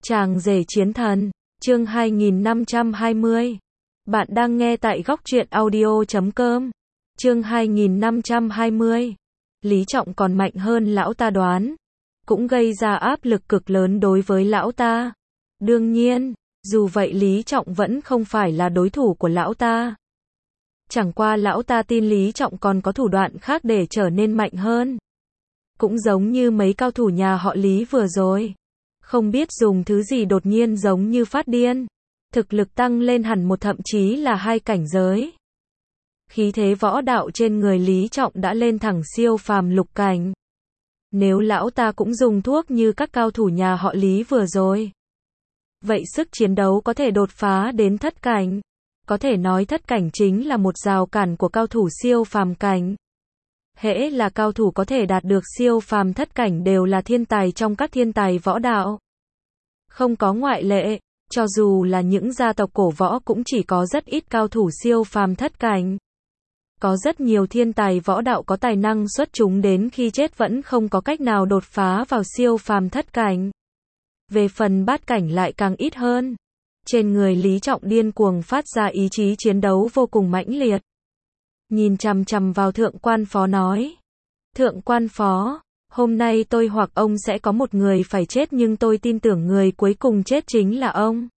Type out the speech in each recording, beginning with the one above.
Chàng rể chiến thần, chương 2520. Bạn đang nghe tại góc truyện audio.com. Chương 2520. Lý Trọng còn mạnh hơn lão ta đoán, cũng gây ra áp lực cực lớn đối với lão ta. Đương nhiên, dù vậy Lý Trọng vẫn không phải là đối thủ của lão ta. Chẳng qua lão ta tin Lý Trọng còn có thủ đoạn khác để trở nên mạnh hơn. Cũng giống như mấy cao thủ nhà họ Lý vừa rồi. Không biết dùng thứ gì đột nhiên giống như phát điên. Thực lực tăng lên hẳn một thậm chí là 2 cảnh giới. Khí thế võ đạo trên người Lý Trọng đã lên thẳng siêu phàm lục cảnh. Nếu lão ta cũng dùng thuốc như các cao thủ nhà họ Lý vừa rồi, vậy sức chiến đấu có thể đột phá đến thất cảnh. Có thể nói thất cảnh chính là một rào cản của cao thủ siêu phàm cảnh. Hễ là cao thủ có thể đạt được siêu phàm thất cảnh đều là thiên tài trong các thiên tài võ đạo. Không có ngoại lệ, cho dù là những gia tộc cổ võ cũng chỉ có rất ít cao thủ siêu phàm thất cảnh. Có rất nhiều thiên tài võ đạo có tài năng xuất chúng đến khi chết vẫn không có cách nào đột phá vào siêu phàm thất cảnh. Về phần bát cảnh lại càng ít hơn. Trên người Lý Trọng điên cuồng phát ra ý chí chiến đấu vô cùng mãnh liệt. Nhìn chằm chằm vào thượng quan phó nói. Thượng quan phó, hôm nay tôi hoặc ông sẽ có một người phải chết nhưng tôi tin tưởng người cuối cùng chết chính là ông.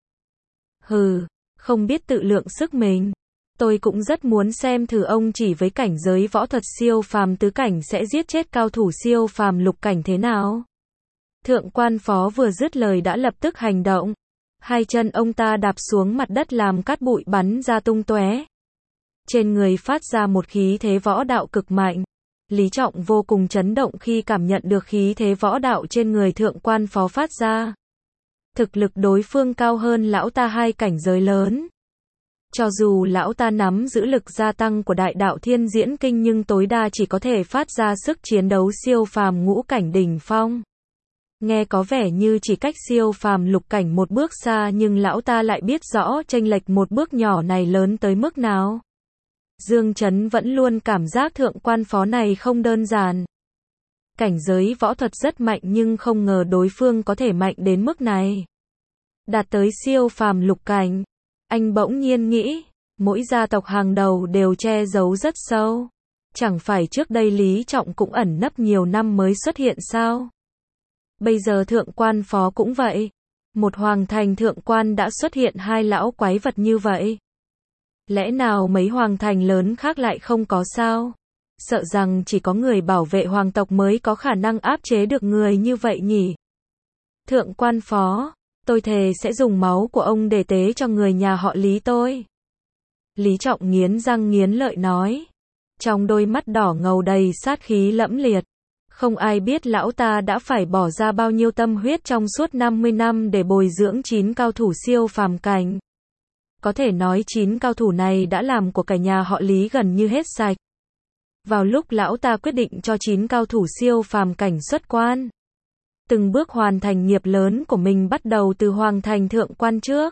Hừ, không biết tự lượng sức mình. Tôi cũng rất muốn xem thử ông chỉ với cảnh giới võ thuật siêu phàm tứ cảnh sẽ giết chết cao thủ siêu phàm lục cảnh thế nào. Thượng quan phó vừa dứt lời đã lập tức hành động. Hai chân ông ta đạp xuống mặt đất làm cát bụi bắn ra tung tóe. Trên người phát ra một khí thế võ đạo cực mạnh. Lý Trọng vô cùng chấn động khi cảm nhận được khí thế võ đạo trên người thượng quan phó phát ra. Thực lực đối phương cao hơn lão ta 2 cảnh giới lớn. Cho dù lão ta nắm giữ lực gia tăng của đại đạo thiên diễn kinh nhưng tối đa chỉ có thể phát ra sức chiến đấu siêu phàm ngũ cảnh đỉnh phong. Nghe có vẻ như chỉ cách siêu phàm lục cảnh một bước xa nhưng lão ta lại biết rõ chênh lệch một bước nhỏ này lớn tới mức nào. Dương Chấn vẫn luôn cảm giác thượng quan phó này không đơn giản. Cảnh giới võ thuật rất mạnh nhưng không ngờ đối phương có thể mạnh đến mức này. Đạt tới siêu phàm lục cảnh. Anh bỗng nhiên nghĩ, mỗi gia tộc hàng đầu đều che giấu rất sâu. Chẳng phải trước đây Lý Trọng cũng ẩn nấp nhiều năm mới xuất hiện sao? Bây giờ thượng quan phó cũng vậy. Một hoàng thành thượng quan đã xuất hiện 2 lão quái vật như vậy. Lẽ nào mấy hoàng thành lớn khác lại không có sao? Sợ rằng chỉ có người bảo vệ hoàng tộc mới có khả năng áp chế được người như vậy nhỉ? Thượng quan phó, tôi thề sẽ dùng máu của ông để tế cho người nhà họ Lý tôi. Lý Trọng nghiến răng nghiến lợi nói. Trong đôi mắt đỏ ngầu đầy sát khí lẫm liệt. Không ai biết lão ta đã phải bỏ ra bao nhiêu tâm huyết trong suốt 50 năm để bồi dưỡng 9 cao thủ siêu phàm cảnh. Có thể nói 9 cao thủ này đã làm của cả nhà họ Lý gần như hết sạch. Vào lúc lão ta quyết định cho 9 cao thủ siêu phàm cảnh xuất quan. Từng bước hoàn thành nghiệp lớn của mình bắt đầu từ hoàng thành thượng quan trước.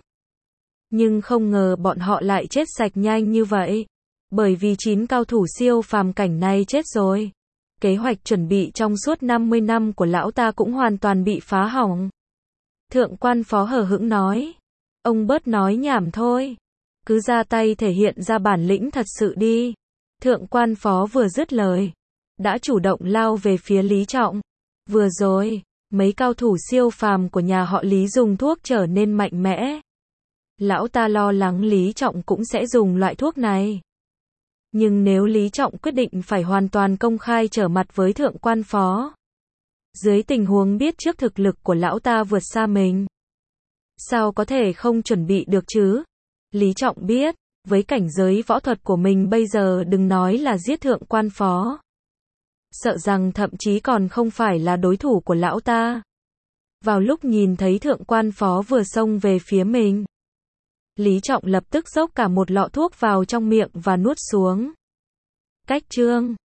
Nhưng không ngờ bọn họ lại chết sạch nhanh như vậy. Bởi vì 9 cao thủ siêu phàm cảnh này chết rồi. Kế hoạch chuẩn bị trong suốt 50 năm của lão ta cũng hoàn toàn bị phá hỏng. Thượng quan phó hờ hững nói. Ông bớt nói nhảm thôi. Cứ ra tay thể hiện ra bản lĩnh thật sự đi. Thượng quan phó vừa dứt lời. Đã chủ động lao về phía Lý Trọng. Vừa rồi, mấy cao thủ siêu phàm của nhà họ Lý dùng thuốc trở nên mạnh mẽ. Lão ta lo lắng Lý Trọng cũng sẽ dùng loại thuốc này. Nhưng nếu Lý Trọng quyết định phải hoàn toàn công khai trở mặt với thượng quan phó. Dưới tình huống biết trước thực lực của lão ta vượt xa mình. Sao có thể không chuẩn bị được chứ? Lý Trọng biết, với cảnh giới võ thuật của mình bây giờ đừng nói là giết thượng quan phó. Sợ rằng thậm chí còn không phải là đối thủ của lão ta. Vào lúc nhìn thấy thượng quan phó vừa xông về phía mình. Lý Trọng lập tức dốc cả một lọ thuốc vào trong miệng và nuốt xuống. Cách chương